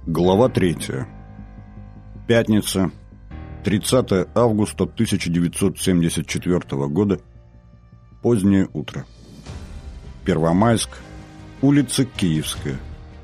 Глава 3. Пятница, 30 августа 1974 года. Позднее утро. Первомайск, улица Киевская.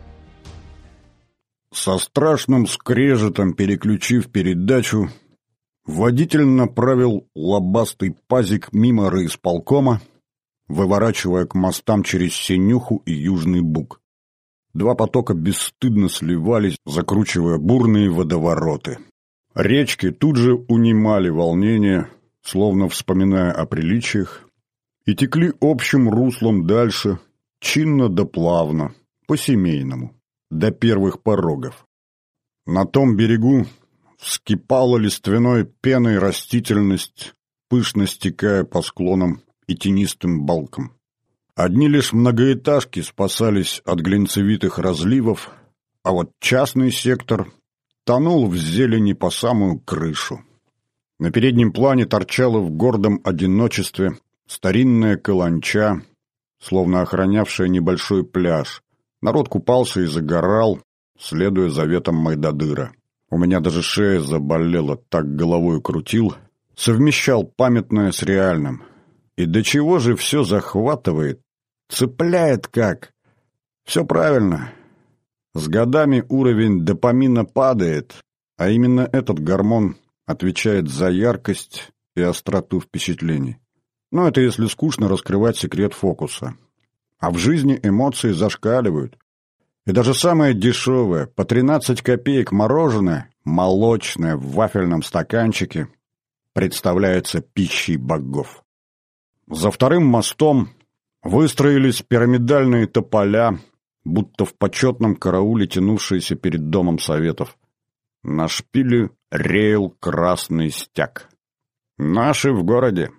Со страшным скрежетом переключив передачу, водитель направил лобастый пазик мимо райисполкома, выворачивая к мостам через Синюху и Южный Буг. Два потока бесстыдно сливались, закручивая бурные водовороты. Речки тут же унимали волнение, словно вспоминая о приличиях, и текли общим руслом дальше, чинно да плавно, по-семейному, до первых порогов. На том берегу вскипала лиственной пеной растительность, пышно стекая по склонам и тенистым балкам. Одни лишь многоэтажки спасались от глинцевитых разливов, а вот частный сектор тонул в зелени по самую крышу. На переднем плане торчала в гордом одиночестве старинная каланча, словно охранявшая небольшой пляж. Народ купался и загорал, следуя заветам Мойдодыра. У меня даже шея заболела, так головой крутил, совмещал памятное с реальным. И до чего же все захватывает, цепляет как. Все правильно. С годами уровень допамина падает, а именно этот гормон отвечает за яркость и остроту впечатлений. Но это если скучно раскрывать секрет фокуса. А в жизни эмоции зашкаливают. И даже самое дешевое, по 13 копеек мороженое, молочное в вафельном стаканчике, представляется пищей богов. За вторым мостом выстроились пирамидальные тополя, будто в почетном карауле, тянувшиеся перед домом советов. На шпиле реял красный стяг. Наши в городе.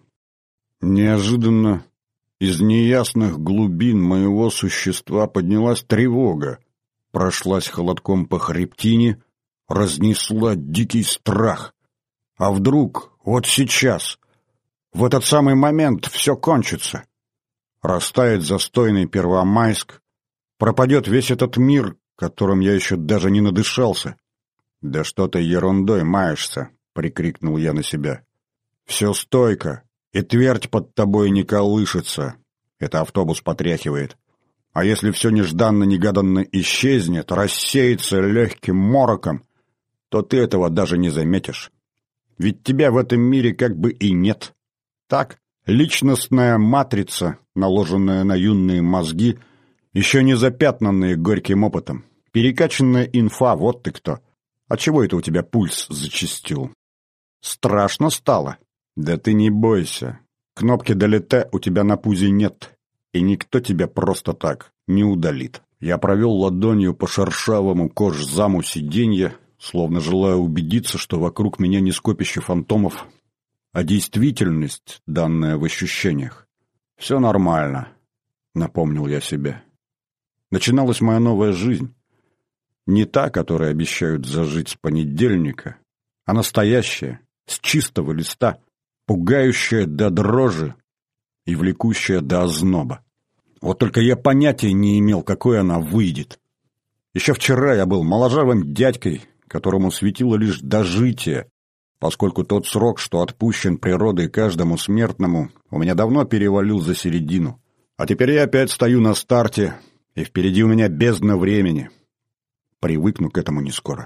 Неожиданно из неясных глубин моего существа поднялась тревога, прошлась холодком по хребтине, разнесла дикий страх. А вдруг, вот сейчас, в этот самый момент все кончится? Растает застойный Первомайск, пропадет весь этот мир, которым я еще даже не надышался. «Да что ты ерундой маешься!» — прикрикнул я на себя. «Все стойко, и твердь под тобой не колышется. Это автобус потряхивает. А если все нежданно-негаданно исчезнет, рассеется легким мороком, то ты этого даже не заметишь. Ведь тебя в этом мире как бы и нет. Так, личностная матрица, наложенная на юные мозги, еще не запятнанные горьким опытом. Перекачанная инфа, вот ты кто. А чего это у тебя пульс зачастил? Страшно стало? Да ты не бойся. Кнопки «Долете» у тебя на пузе нет, и никто тебя просто так не удалит. Я провел ладонью по шершавому кожзаму сиденья, словно желая убедиться, что вокруг меня не скопище фантомов, а действительность, данная в ощущениях. «Все нормально», — напомнил я себе. Начиналась моя новая жизнь. Не та, которой обещают зажить с понедельника, а настоящая, с чистого листа, пугающая до дрожи и влекущая до озноба. Вот только я понятия не имел, какой она выйдет. Еще вчера я был моложавым дядькой, которому светило лишь дожитие, поскольку тот срок, что отпущен природой каждому смертному, у меня давно перевалил за середину. А теперь я опять стою на старте, и впереди у меня бездна времени. Привыкну к этому не скоро.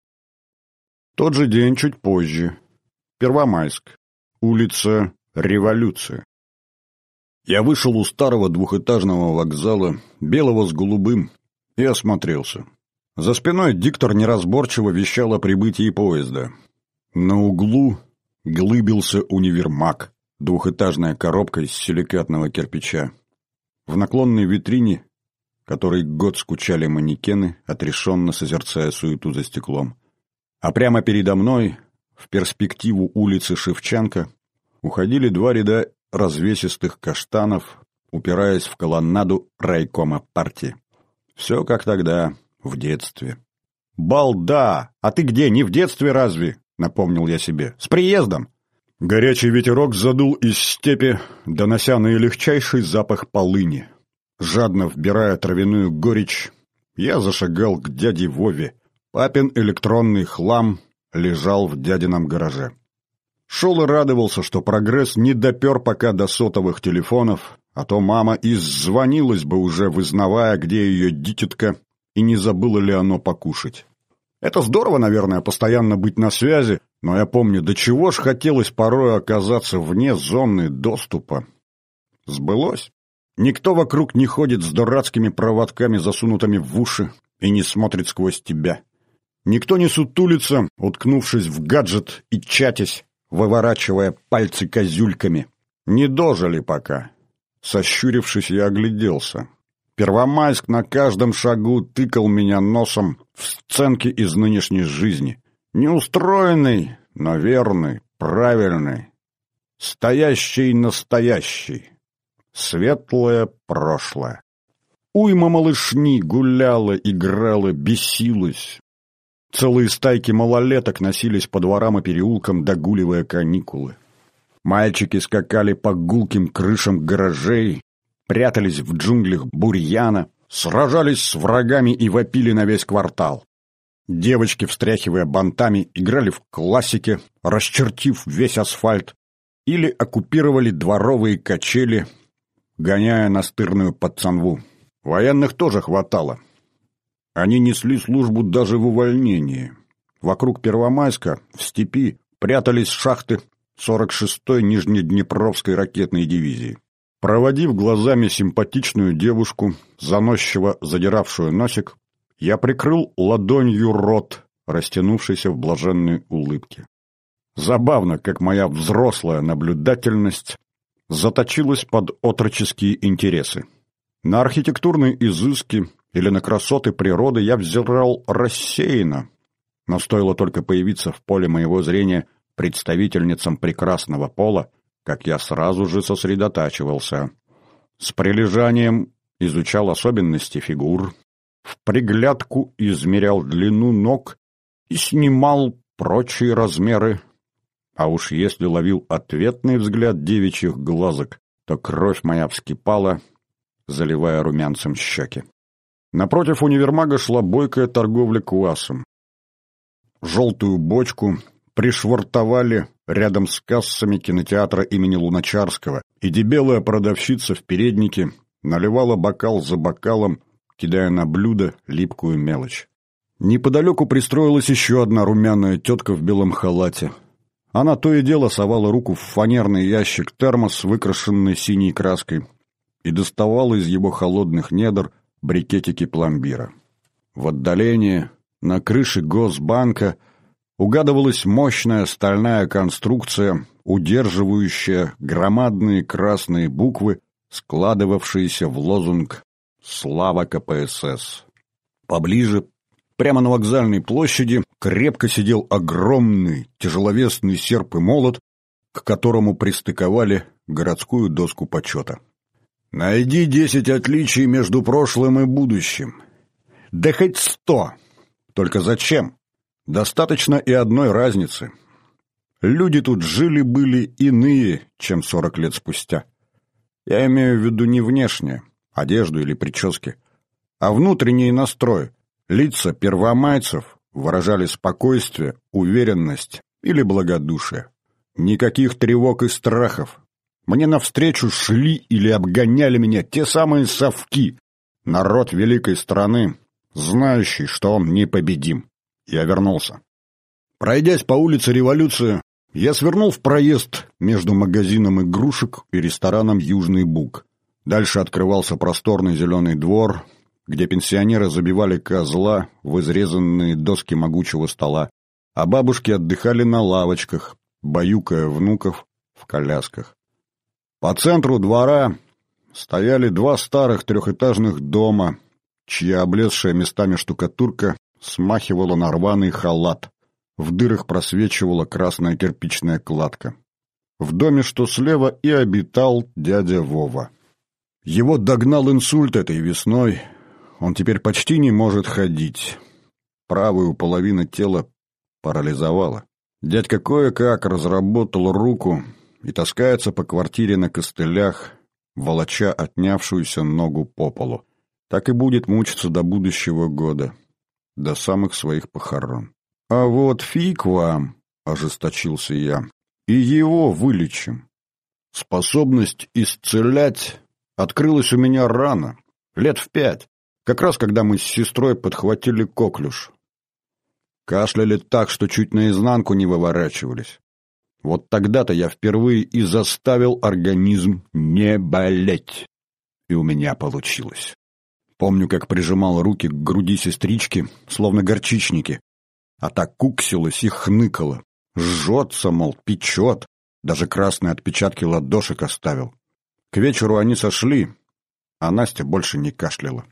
Тот же день, чуть позже. Первомайск. Улица Революция. Я вышел у старого двухэтажного вокзала, белого с голубым, и осмотрелся. За спиной диктор неразборчиво вещал о прибытии поезда. На углу глыбился универмаг, двухэтажная коробка из силикатного кирпича. В наклонной витрине, которой год скучали манекены, отрешенно созерцая суету за стеклом. А прямо передо мной, в перспективу улицы Шевченко, уходили два ряда развесистых каштанов, упираясь в колоннаду райкома партии. Все как тогда, в детстве. «Балда! А ты где, не в детстве разве?» — напомнил я себе. «С приездом!» Горячий ветерок задул из степи, донося наилегчайший запах полыни. Жадно вбирая травяную горечь, я зашагал к дяде Вове, Папин электронный хлам лежал в дядином гараже. Шел и радовался, что прогресс не допер пока до сотовых телефонов, а то мама иззвонилась бы уже, вызнавая, где ее дитятка, и не забыла ли оно покушать. Это здорово, наверное, постоянно быть на связи, но я помню, до чего ж хотелось порой оказаться вне зоны доступа. Сбылось. Никто вокруг не ходит с дурацкими проводками, засунутыми в уши, и не смотрит сквозь тебя. Никто не сутулится, уткнувшись в гаджет и чатясь, выворачивая пальцы козюльками. Не дожили пока. Сощурившись, я огляделся. Первомайск на каждом шагу тыкал меня носом в сценки из нынешней жизни. Неустроенный, но верный, правильный. Стоящий настоящий. Светлое прошлое. Уйма малышни гуляла, играла, бесилась. Целые стайки малолеток носились по дворам и переулкам, догуливая каникулы. Мальчики скакали по гулким крышам гаражей, прятались в джунглях бурьяна, сражались с врагами и вопили на весь квартал. Девочки, встряхивая бантами, играли в классике, расчертив весь асфальт, или оккупировали дворовые качели, гоняя настырную пацанву. Военных тоже хватало. Они несли службу даже в увольнении. Вокруг Первомайска, в степи, прятались шахты 46-й Нижнеднепровской ракетной дивизии. Проводив глазами симпатичную девушку, заносчиво задиравшую носик, я прикрыл ладонью рот, растянувшийся в блаженной улыбке. Забавно, как моя взрослая наблюдательность заточилась под отроческие интересы. На архитектурные изыски или на красоты природы я взирал рассеянно, но стоило только появиться в поле моего зрения представительницам прекрасного пола, как я сразу же сосредотачивался. С прилежанием изучал особенности фигур, в приглядку измерял длину ног и снимал прочие размеры. А уж если ловил ответный взгляд девичьих глазок, то кровь моя вскипала, заливая румянцем щеки. Напротив универмага шла бойкая торговля квасом. Желтую бочку пришвартовали рядом с кассами кинотеатра имени Луначарского, и дебелая продавщица в переднике наливала бокал за бокалом, кидая на блюдо липкую мелочь. Неподалеку пристроилась еще одна румяная тетка в белом халате. Она то и дело совала руку в фанерный ящик термос, выкрашенный синей краской, и доставала из его холодных недр брикетики пломбира. В отдалении, на крыше Госбанка, угадывалась мощная стальная конструкция, удерживающая громадные красные буквы, складывавшиеся в лозунг «Слава КПСС». Поближе, прямо на вокзальной площади, крепко сидел огромный тяжеловесный серп и молот, к которому пристыковали городскую доску почета. «Найди 10 отличий между прошлым и будущим. Да хоть 100. Только зачем? Достаточно и одной разницы. Люди тут жили-были иные, чем 40 лет спустя. Я имею в виду не внешнее, одежду или прически, а внутренний настрой. Лица первомайцев выражали спокойствие, уверенность или благодушие. Никаких тревог и страхов. Мне навстречу шли или обгоняли меня те самые совки. Народ великой страны, знающий, что он непобедим. Я вернулся. Пройдясь по улице Революции, я свернул в проезд между магазином игрушек и рестораном «Южный Буг». Дальше открывался просторный зеленый двор, где пенсионеры забивали козла в изрезанные доски могучего стола, а бабушки отдыхали на лавочках, баюкая внуков в колясках. По центру двора стояли 2 старых 3-этажных дома, чья облезшая местами штукатурка смахивала на рваный халат. В дырах просвечивала красная кирпичная кладка. В доме, что слева, и обитал дядя Вова. Его догнал инсульт этой весной. Он теперь почти не может ходить. Правую половину тела парализовала. Дядька кое-как разработал руку и таскается по квартире на костылях, волоча отнявшуюся ногу по полу. Так и будет мучиться до будущего года. до самых своих похорон. «А вот фиг вам!» — ожесточился я. «И его вылечим. Способность исцелять открылась у меня рано, лет в 5, как раз когда мы с сестрой подхватили коклюш. Кашляли так, что чуть наизнанку не выворачивались. Вот тогда-то я впервые и заставил организм не болеть. И у меня получилось. Помню, как прижимал руки к груди сестрички, словно горчичники, а та куксилась и хныкала. Жжется, мол, печет. Даже красные отпечатки ладошек оставил. К вечеру они сошли, а Настя больше не кашляла.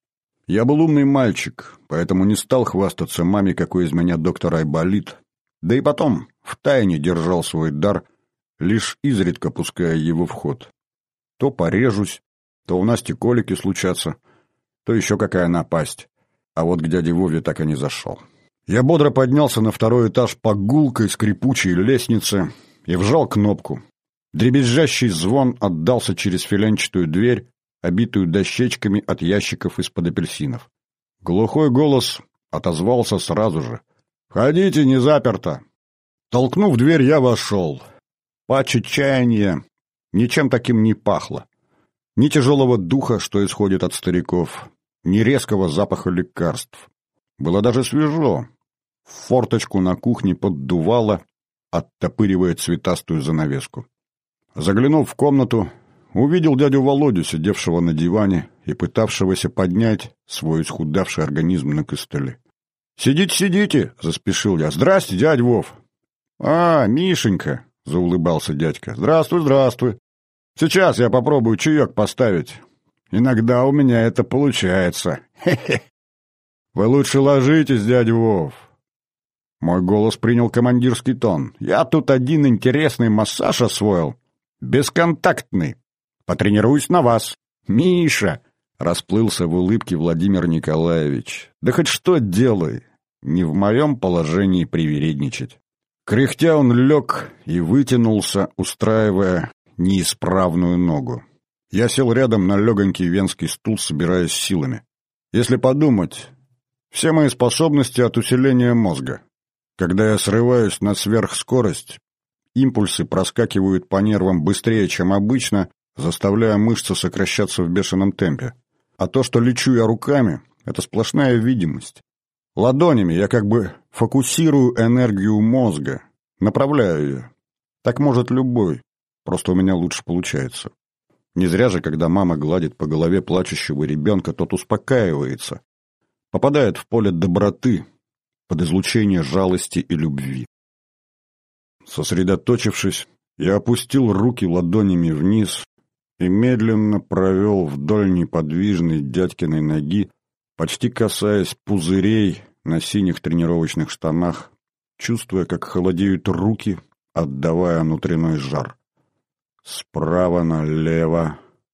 Я был умный мальчик, поэтому не стал хвастаться маме, какой из меня доктор Айболит. Да и потом втайне держал свой дар, лишь изредка пуская его в ход. То порежусь, то у Насти колики случатся, то еще какая напасть. А вот к дяде Вове так и не зашел. Я бодро поднялся на 2-й этаж по гулкой скрипучей лестнице и вжал кнопку. Дребезжащий звон отдался через филенчатую дверь, обитую дощечками от ящиков из-под апельсинов. Глухой голос отозвался сразу же. «Входите, не заперто!» Толкнув дверь, я вошел. Пач отчаяния ничем таким не пахло. Ни тяжелого духа, что исходит от стариков, ни резкого запаха лекарств. Было даже свежо. В форточку на кухне поддувало, оттопыривая цветастую занавеску. Заглянув в комнату, увидел дядю Володю, сидевшего на диване и пытавшегося поднять свой исхудавший организм на костыле. «Сидите, сидите!» — заспешил я. «Здрасте, дядь Вов!» «А, Мишенька!» — заулыбался дядька. «Здравствуй, здравствуй! Сейчас я попробую чаек поставить. Иногда у меня это получается. Хе-хе! Вы лучше ложитесь, дядя Вов!» Мой голос принял командирский тон. «Я тут один интересный массаж освоил. Бесконтактный. Потренируюсь на вас. Миша!» — расплылся в улыбке Владимир Николаевич. «Да хоть что делай. Не в моем положении привередничать». Кряхтя он лег и вытянулся, устраивая неисправную ногу. Я сел рядом на легонький венский стул, собираясь силами. Если подумать, все мои способности от усиления мозга. Когда я срываюсь на сверхскорость, импульсы проскакивают по нервам быстрее, чем обычно, заставляя мышцы сокращаться в бешеном темпе. А то, что лечу я руками, это сплошная видимость. Ладонями я как бы фокусирую энергию мозга, направляю ее. Так может любой, просто у меня лучше получается. Не зря же, когда мама гладит по голове плачущего ребенка, тот успокаивается, попадает в поле доброты, под излучение жалости и любви. Сосредоточившись, я опустил руки ладонями вниз и медленно провел вдоль неподвижной дядькиной ноги, почти касаясь пузырей на синих тренировочных штанах, чувствуя, как холодеют руки, отдавая внутренний жар. Справа налево,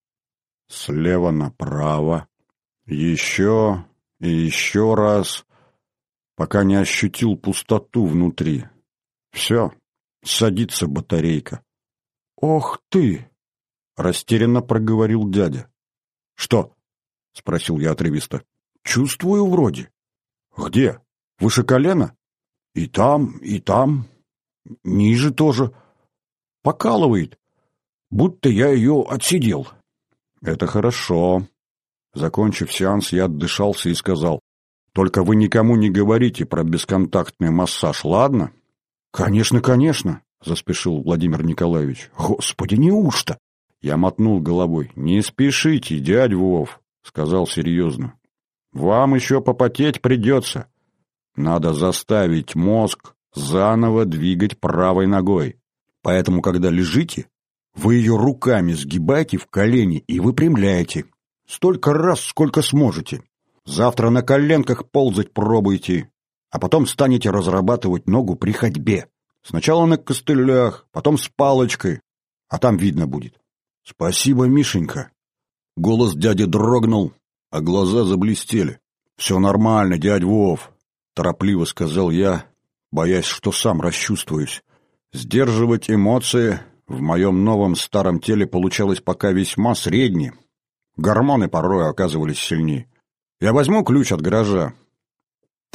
слева направо, еще и еще раз, пока не ощутил пустоту внутри. Все, садится батарейка. «Ох ты!» — растерянно проговорил дядя. «Что?» — спросил я отрывисто. «Чувствую вроде». «Где? Выше колена?» и там, ниже тоже. Покалывает, будто я ее отсидел». «Это хорошо». Закончив сеанс, я отдышался и сказал: «Только вы никому не говорите про бесконтактный массаж, ладно?» «Конечно, конечно», — заспешил Владимир Николаевич. «Господи, неужто?» Я мотнул головой. «Не спешите, дядь Вов», — сказал серьезно. «Вам еще попотеть придется. Надо заставить мозг заново двигать правой ногой. Поэтому, когда лежите, вы ее руками сгибайте в колени и выпрямляете. Столько раз, сколько сможете. Завтра на коленках ползать пробуйте, а потом станете разрабатывать ногу при ходьбе. Сначала на костылях, потом с палочкой, а там видно будет». «Спасибо, Мишенька». Голос дяди дрогнул, а глаза заблестели. «Все нормально, дядь Вов», — торопливо сказал я, боясь, что сам расчувствуюсь. Сдерживать эмоции в моем новом старом теле получалось пока весьма средне. Гормоны порой оказывались сильнее. «Я возьму ключ от гаража».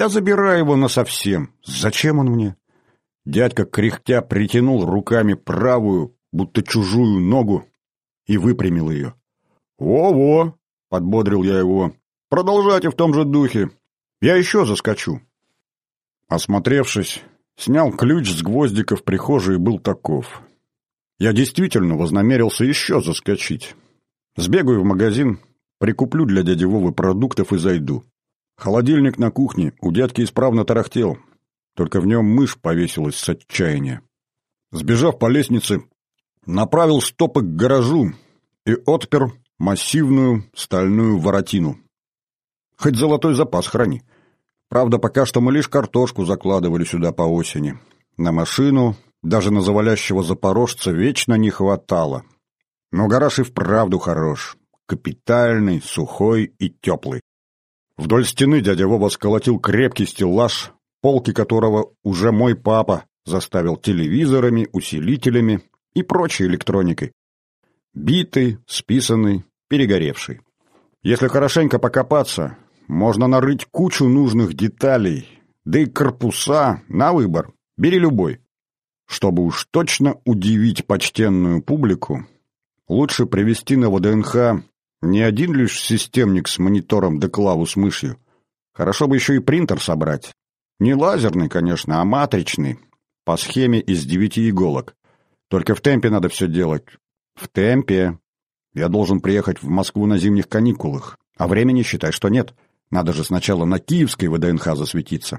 Да забирай его насовсем. Зачем он мне? Дядька кряхтя притянул руками правую, будто чужую ногу, и выпрямил ее. «Во-во!» — подбодрил я его. «Продолжайте в том же духе. Я еще заскочу». Осмотревшись, снял ключ с гвоздика в прихожей и был таков. Я действительно вознамерился еще заскочить. Сбегаю в магазин, прикуплю для дяди Вовы продуктов и зайду. Холодильник на кухне у дядки исправно тарахтел, только в нем мышь повесилась с отчаяния. Сбежав по лестнице, направил стопы к гаражу и отпер массивную стальную воротину. Хоть золотой запас храни. Правда, пока что мы лишь картошку закладывали сюда по осени. На машину, даже на завалящего запорожца, вечно не хватало. Но гараж и вправду хорош. Капитальный, сухой и теплый. Вдоль стены дядя Вова сколотил крепкий стеллаж, полки которого уже мой папа заставил телевизорами, усилителями и прочей электроникой. Битый, списанный, перегоревший. Если хорошенько покопаться, можно нарыть кучу нужных деталей, да и корпуса на выбор, бери любой. Чтобы уж точно удивить почтенную публику, лучше привезти на ВДНХ не один лишь системник с монитором да клаву с мышью. Хорошо бы еще и принтер собрать. Не лазерный, конечно, а матричный, по схеме из 9 иголок. Только в темпе надо все делать. В темпе. Я должен приехать в Москву на зимних каникулах, а времени, считай, что нет. Надо же сначала на киевской ВДНХ засветиться.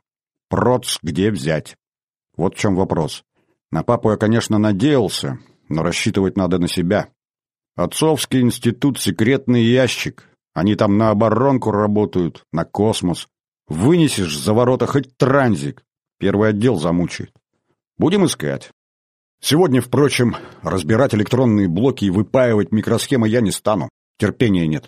Проц где взять? Вот в чем вопрос. На папу я, конечно, надеялся, но рассчитывать надо на себя. Отцовский институт — секретный ящик. Они там на оборонку работают, на космос. Вынесешь за ворота хоть транзик. Первый отдел замучает. Будем искать. Сегодня, впрочем, разбирать электронные блоки и выпаивать микросхемы я не стану. Терпения нет.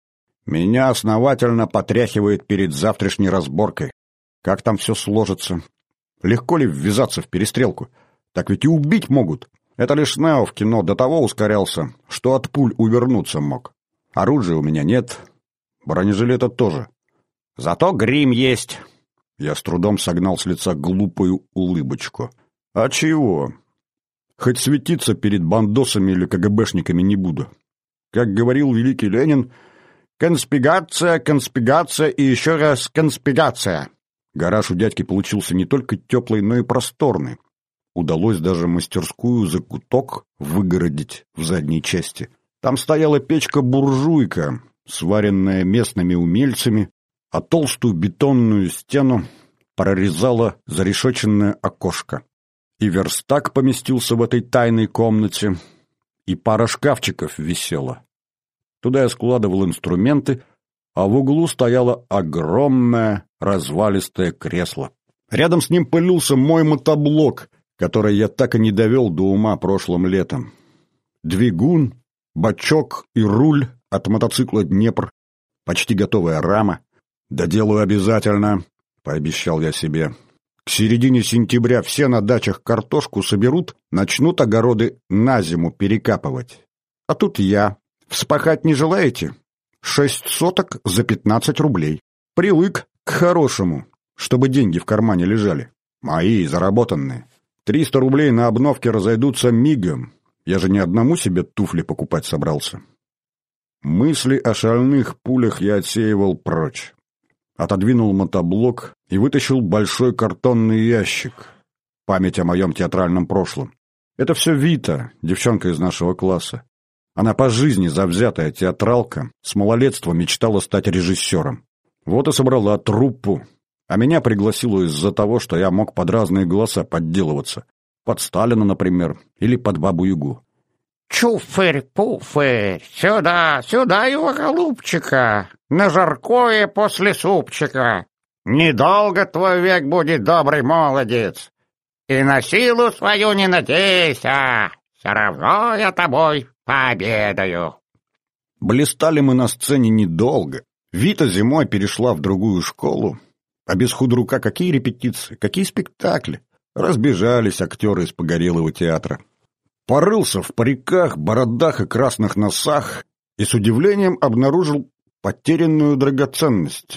Меня основательно потряхивает перед завтрашней разборкой. Как там все сложится? Легко ли ввязаться в перестрелку? Так ведь и убить могут. Это лишь Нео в кино до того ускорялся, что от пуль увернуться мог. Оружия у меня нет, бронежилета тоже. Зато грим есть. Я с трудом согнал с лица глупую улыбочку. А чего? Хоть светиться перед бандосами или КГБшниками не буду. Как говорил великий Ленин, конспирация, конспирация и еще раз конспирация. Гараж у дядьки получился не только теплый, но и просторный. Удалось даже мастерскую закуток выгородить в задней части. Там стояла печка-буржуйка, сваренная местными умельцами, а толстую бетонную стену прорезало зарешоченное окошко. И верстак поместился в этой тайной комнате, и пара шкафчиков висела. Туда я складывал инструменты, а в углу стояло огромное развалистое кресло. Рядом с ним пылился мой мотоблок, который я так и не довел до ума прошлым летом. Двигун, бачок и руль от мотоцикла «Днепр», почти готовая рама. «Доделаю обязательно», — пообещал я себе. «К середине сентября все на дачах картошку соберут, начнут огороды на зиму перекапывать. А тут я. Вспахать не желаете? 6 соток за 15 рублей. Привык к хорошему, чтобы деньги в кармане лежали. Мои, заработанные. 300 рублей на обновке разойдутся мигом. Я же не одному себе туфли покупать собрался». Мысли о шальных пулях я отсеивал прочь. Отодвинул мотоблок и вытащил большой картонный ящик. Память о моем театральном прошлом. Это все Вита, девчонка из нашего класса. Она по жизни завзятая театралка, с малолетства мечтала стать режиссером. Вот и собрала труппу. А меня пригласила из-за того, что я мог под разные голоса подделываться. Под Сталина, например, или под Бабу-Ягу. «Чуфырь-пуфырь, сюда, сюда его, голубчика, на жаркое после супчика. Недолго твой век будет, добрый молодец, и на силу свою не надейся, все равно я тобой пообедаю». Блистали мы на сцене недолго. Вита зимой перешла в другую школу. А без худрука какие репетиции, какие спектакли? Разбежались актеры из погорелого театра. Порылся в париках, бородах и красных носах и с удивлением обнаружил потерянную драгоценность.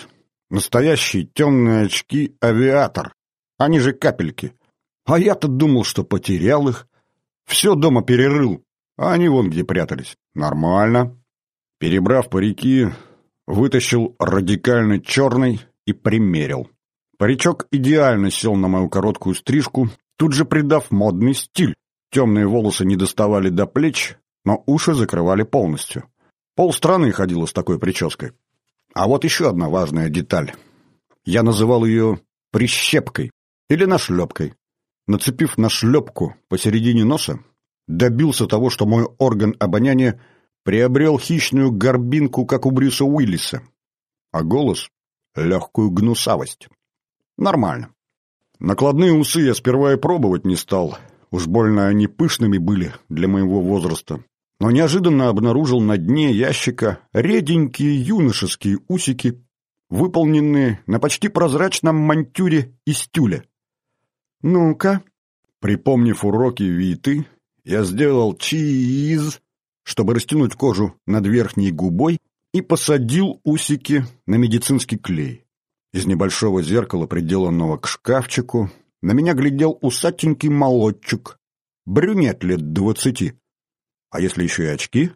Настоящие темные очки «Авиатор». Они же капельки. А я-то думал, что потерял их. Все дома перерыл, а они вон где прятались. Нормально. Перебрав парики, вытащил радикально черный и примерил. Паричок идеально сел на мою короткую стрижку, тут же придав модный стиль. Темные волосы не доставали до плеч, но уши закрывали полностью. Полстраны ходило с такой прической. А вот еще одна важная деталь. Я называл ее прищепкой или нашлепкой. Нацепив нашлепку посередине носа, добился того, что мой орган обоняния приобрел хищную горбинку, как у Брюса Уиллиса, а голос — легкую гнусавость. Нормально. Накладные усы я сперва и пробовать не стал, уж больно они пышными были для моего возраста, но неожиданно обнаружил на дне ящика реденькие юношеские усики, выполненные на почти прозрачном монтюре из тюля. «Ну-ка», припомнив уроки Виты, я сделал чиз, чтобы растянуть кожу над верхней губой, и посадил усики на медицинский клей. Из небольшого зеркала, приделанного к шкафчику, на меня глядел усатенький молодчик, брюнет лет 20. А если еще и очки?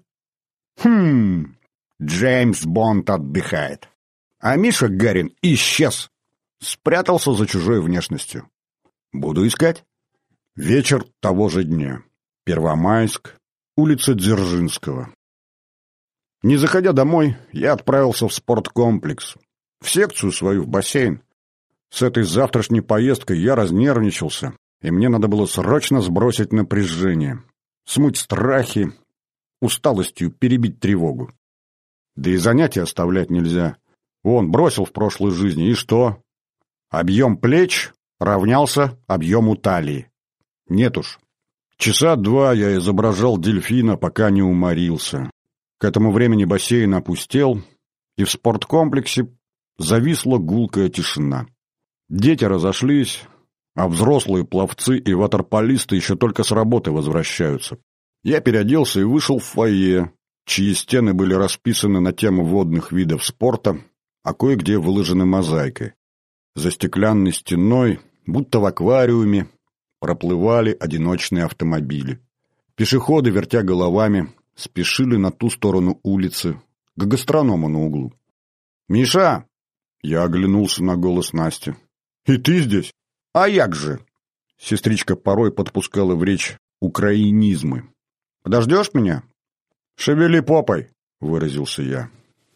Джеймс Бонд отдыхает. А Миша Гарин исчез, спрятался за чужой внешностью. Буду искать. Вечер того же дня. Первомайск, улица Дзержинского. Не заходя домой, я отправился в спорткомплекс, в секцию свою, в бассейн. С этой завтрашней поездкой я разнервничался, и мне надо было срочно сбросить напряжение, смыть страхи, усталостью перебить тревогу. Да и занятия оставлять нельзя. Вон, бросил в прошлой жизни, и что? Объем плеч равнялся объему талии. Нет уж. Часа 2 я изображал дельфина, пока не уморился. К этому времени бассейн опустел, и в спорткомплексе зависла гулкая тишина. Дети разошлись, а взрослые пловцы и ватерполисты еще только с работы возвращаются. Я переоделся и вышел в фойе, чьи стены были расписаны на тему водных видов спорта, а кое-где выложены мозаикой. За стеклянной стеной, будто в аквариуме, проплывали одиночные автомобили. Пешеходы, вертя головами, спешили на ту сторону улицы, к гастроному на углу. «Миша!» — я оглянулся на голос Насти. «И ты здесь?» «А як же?» Сестричка порой подпускала в речь украинизмы. «Подождешь меня?» «Шевели попой!» — выразился я.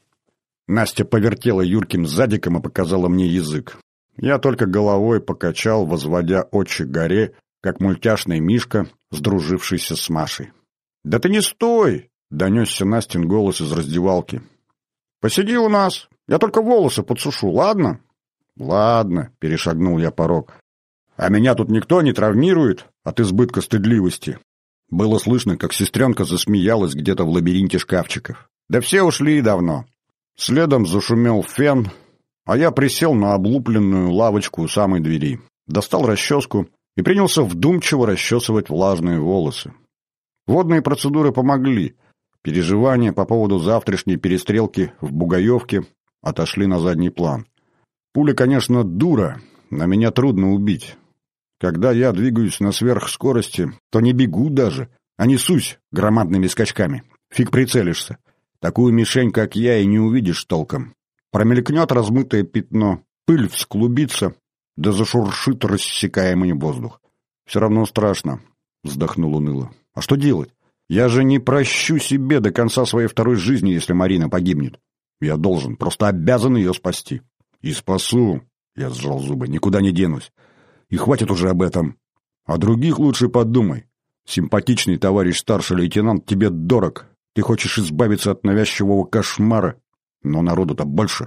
Настя повертела юрким задиком и показала мне язык. Я только головой покачал, возводя очи к горе, как мультяшный Мишка, сдружившийся с Машей. «Да ты не стой!» — донесся Настин голос из раздевалки. «Посиди у нас, я только волосы подсушу, ладно?» «Ладно», — перешагнул я порог. «А меня тут никто не травмирует от избытка стыдливости». Было слышно, как сестренка засмеялась где-то в лабиринте шкафчиков. «Да все ушли давно». Следом зашумел фен, а я присел на облупленную лавочку у самой двери, достал расческу и принялся вдумчиво расчесывать влажные волосы. Водные процедуры помогли. Переживания по поводу завтрашней перестрелки в Бугаевке отошли на задний план. Пуля, конечно, дура, но меня трудно убить. Когда я двигаюсь на сверхскорости, то не бегу даже, а несусь громадными скачками. Фиг прицелишься. Такую мишень, как я, и не увидишь толком. Промелькнет размытое пятно, пыль всклубится, да зашуршит рассекаемый воздух. «Все равно страшно», — вздохнул уныло. «А что делать? Я же не прощу себе до конца своей второй жизни, если Марина погибнет. Я должен, просто обязан ее спасти». «И спасу», — я сжал зубы, — «никуда не денусь. И хватит уже об этом. О других лучше подумай. Симпатичный товарищ старший лейтенант тебе дорог. Ты хочешь избавиться от навязчивого кошмара. Но народу-то больше.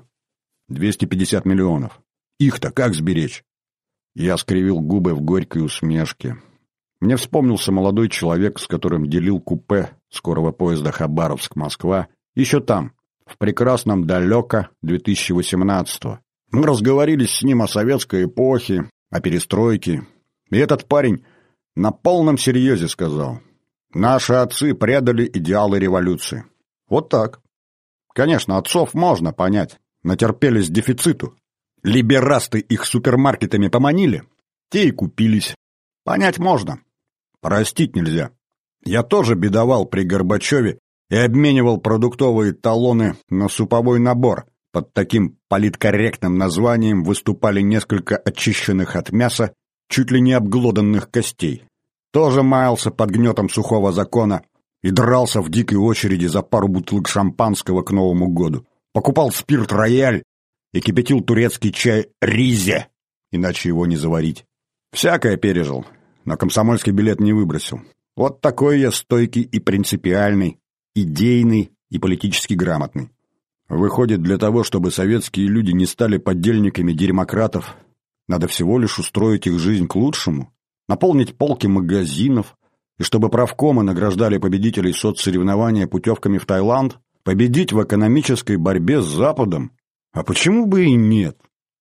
250 миллионов. Их-то как сберечь?» Я скривил губы в горькой усмешке. Мне вспомнился молодой человек, с которым делил купе скорого поезда Хабаровск-Москва. Еще там, в прекрасном далеко 2018-го. Мы разговорились с ним о советской эпохе, о перестройке. И этот парень на полном серьезе сказал: «Наши отцы предали идеалы революции». Вот так. Конечно, отцов можно понять. натерпелись дефициту. Либерасты их супермаркетами поманили, те и купились. Понять можно, простить нельзя. Я тоже бедовал при Горбачеве и обменивал продуктовые талоны на суповой набор. Под таким политкорректным названием выступали несколько очищенных от мяса, чуть ли не обглоданных костей. Тоже маялся под гнетом сухого закона и дрался в дикой очереди за пару бутылок шампанского к Новому году. Покупал спирт «Рояль» и кипятил турецкий чай «Ризе», иначе его не заварить. Всякое пережил, но комсомольский билет не выбросил. Вот такой я стойкий и принципиальный, идейный и политически грамотный. Выходит, для того, чтобы советские люди не стали подельниками демократов, надо всего лишь устроить их жизнь к лучшему, наполнить полки магазинов, и чтобы правкомы награждали победителей соцсоревнования путевками в Таиланд, победить в экономической борьбе с Западом. А почему бы и нет?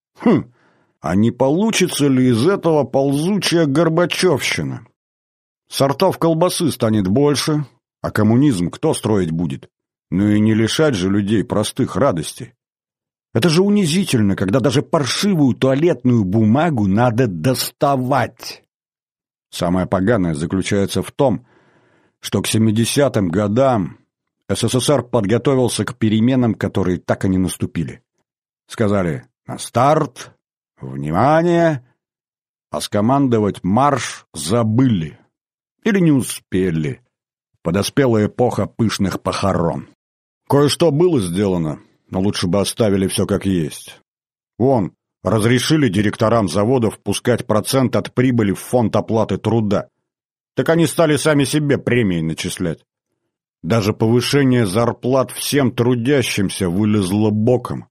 А не получится ли из этого ползучая горбачевщина? Сортов колбасы станет больше, а коммунизм кто строить будет? Ну и не лишать же людей простых радостей. Это же унизительно, когда даже паршивую туалетную бумагу надо доставать. Самое поганое заключается в том, что к 70-м годам СССР подготовился к переменам, которые так и не наступили. Сказали «на старт», «внимание», а скомандовать «марш» забыли. Или не успели. Подоспела эпоха пышных похорон. Кое-что было сделано, но лучше бы оставили все как есть. Вон, разрешили директорам заводов пускать процент от прибыли в фонд оплаты труда. Так они стали сами себе премии начислять. Даже повышение зарплат всем трудящимся вылезло боком.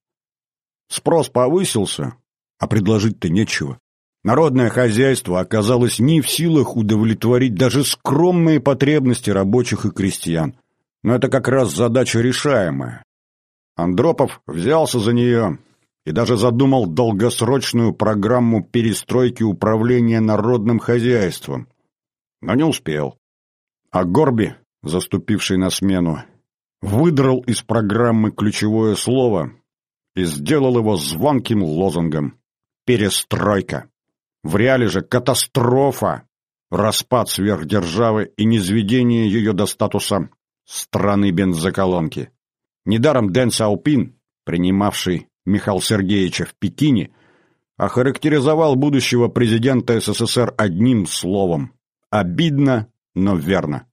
Спрос повысился, а предложить-то нечего. Народное хозяйство оказалось не в силах удовлетворить даже скромные потребности рабочих и крестьян. Но это как раз задача решаемая. Андропов взялся за нее и даже задумал долгосрочную программу перестройки управления народным хозяйством. Но не успел. А Горби, заступивший на смену, выдрал из программы ключевое слово и сделал его звонким лозунгом «Перестройка». В реале же катастрофа, распад сверхдержавы и низведение ее до статуса страны бензоколонки. Недаром Дэн Сяопин, принимавший Михаила Сергеевича в Пекине, охарактеризовал будущего президента СССР одним словом: обидно, но верно.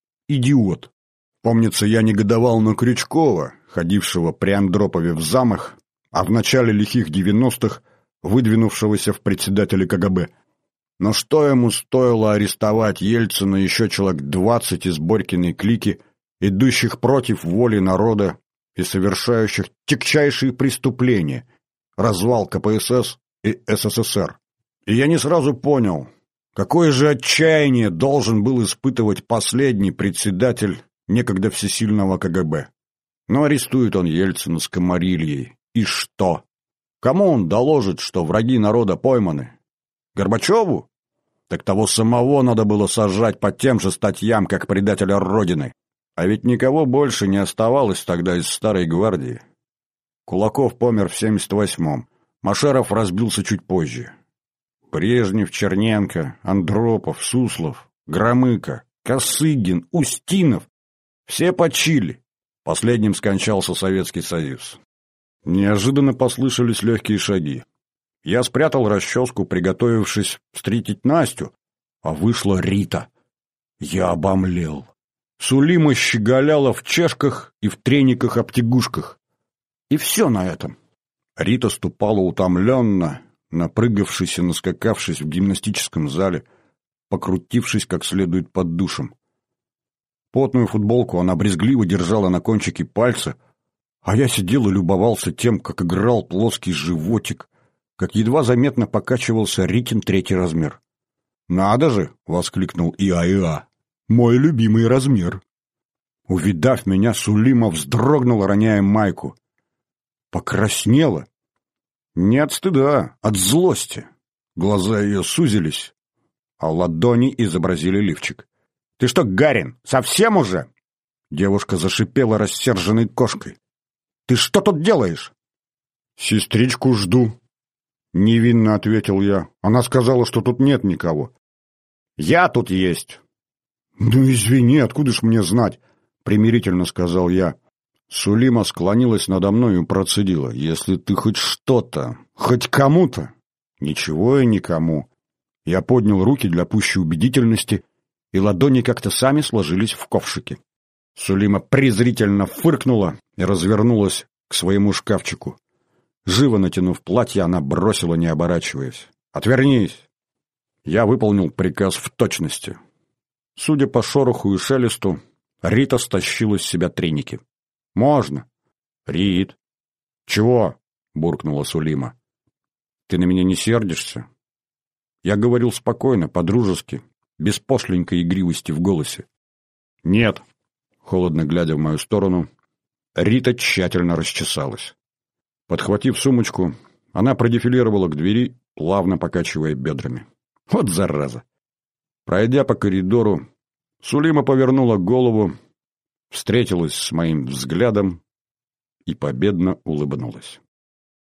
Идиот. Помнится, я негодовал на Крючкова, ходившего при Андропове в замах, а в начале лихих 90-х выдвинувшегося в председатели КГБ. Но что ему стоило арестовать Ельцина и еще человек 20 из Борькиной клики, идущих против воли народа и совершающих тягчайшие преступления, развал КПСС и СССР. И я не сразу понял, какое же отчаяние должен был испытывать последний председатель некогда всесильного КГБ. Но арестует он Ельцина с комарильей. И что? Кому он доложит, что враги народа пойманы? Горбачеву? Так того самого надо было сажать по тем же статьям, как предателя Родины. А ведь никого больше не оставалось тогда из старой гвардии. Кулаков помер в 78-м. Машеров разбился чуть позже. Брежнев, Черненко, Андропов, Суслов, Громыко, Косыгин, Устинов — все почили. Последним скончался Советский Союз. Неожиданно послышались легкие шаги. Я спрятал расческу, приготовившись встретить Настю, а вышла Рита. Я обомлел. Сулима щеголяла в чешках и в трениках-обтягушках. И все на этом. Рита ступала утомленно, напрыгавшись и наскакавшись в гимнастическом зале, покрутившись как следует под душем. Потную футболку она брезгливо держала на кончике пальца, а я сидел и любовался тем, как играл плоский животик, как едва заметно покачивался Ритин 3-й размер. «Надо же!» — воскликнул Иа. «Мой любимый размер!» Увидав меня, Сулима вздрогнула, роняя майку. Покраснела. Не от стыда, от злости. Глаза ее сузились, а ладони изобразили лифчик. «Ты что, Гарин, совсем уже?» Девушка зашипела рассерженной кошкой. «Ты что тут делаешь?» «Сестричку жду», — невинно ответил я. «Она сказала, что тут нет никого». «Я тут есть». «Ну, извини, откуда ж мне знать?» — примирительно сказал я. Сулима склонилась надо мной и процедила. «Если ты хоть что-то, хоть кому-то...» «Ничего и никому». Я поднял руки для пущей убедительности, и ладони как-то сами сложились в ковшики. Сулима презрительно фыркнула и развернулась к своему шкафчику. Живо натянув платье, она бросила, не оборачиваясь. «Отвернись!» Я выполнил приказ в точности. Судя по шороху и шелесту, Рита стащила с себя треники. «Можно». «Рит». «Чего?» — буркнула Сулима. «Ты на меня не сердишься?» Я говорил спокойно, по-дружески, без пошленькой игривости в голосе. «Нет», — холодно глядя в мою сторону, Рита тщательно расчесалась. Подхватив сумочку, она продефилировала к двери, плавно покачивая бедрами. Вот зараза! Пройдя по коридору, Сулима повернула голову, встретилась с моим взглядом и победно улыбнулась.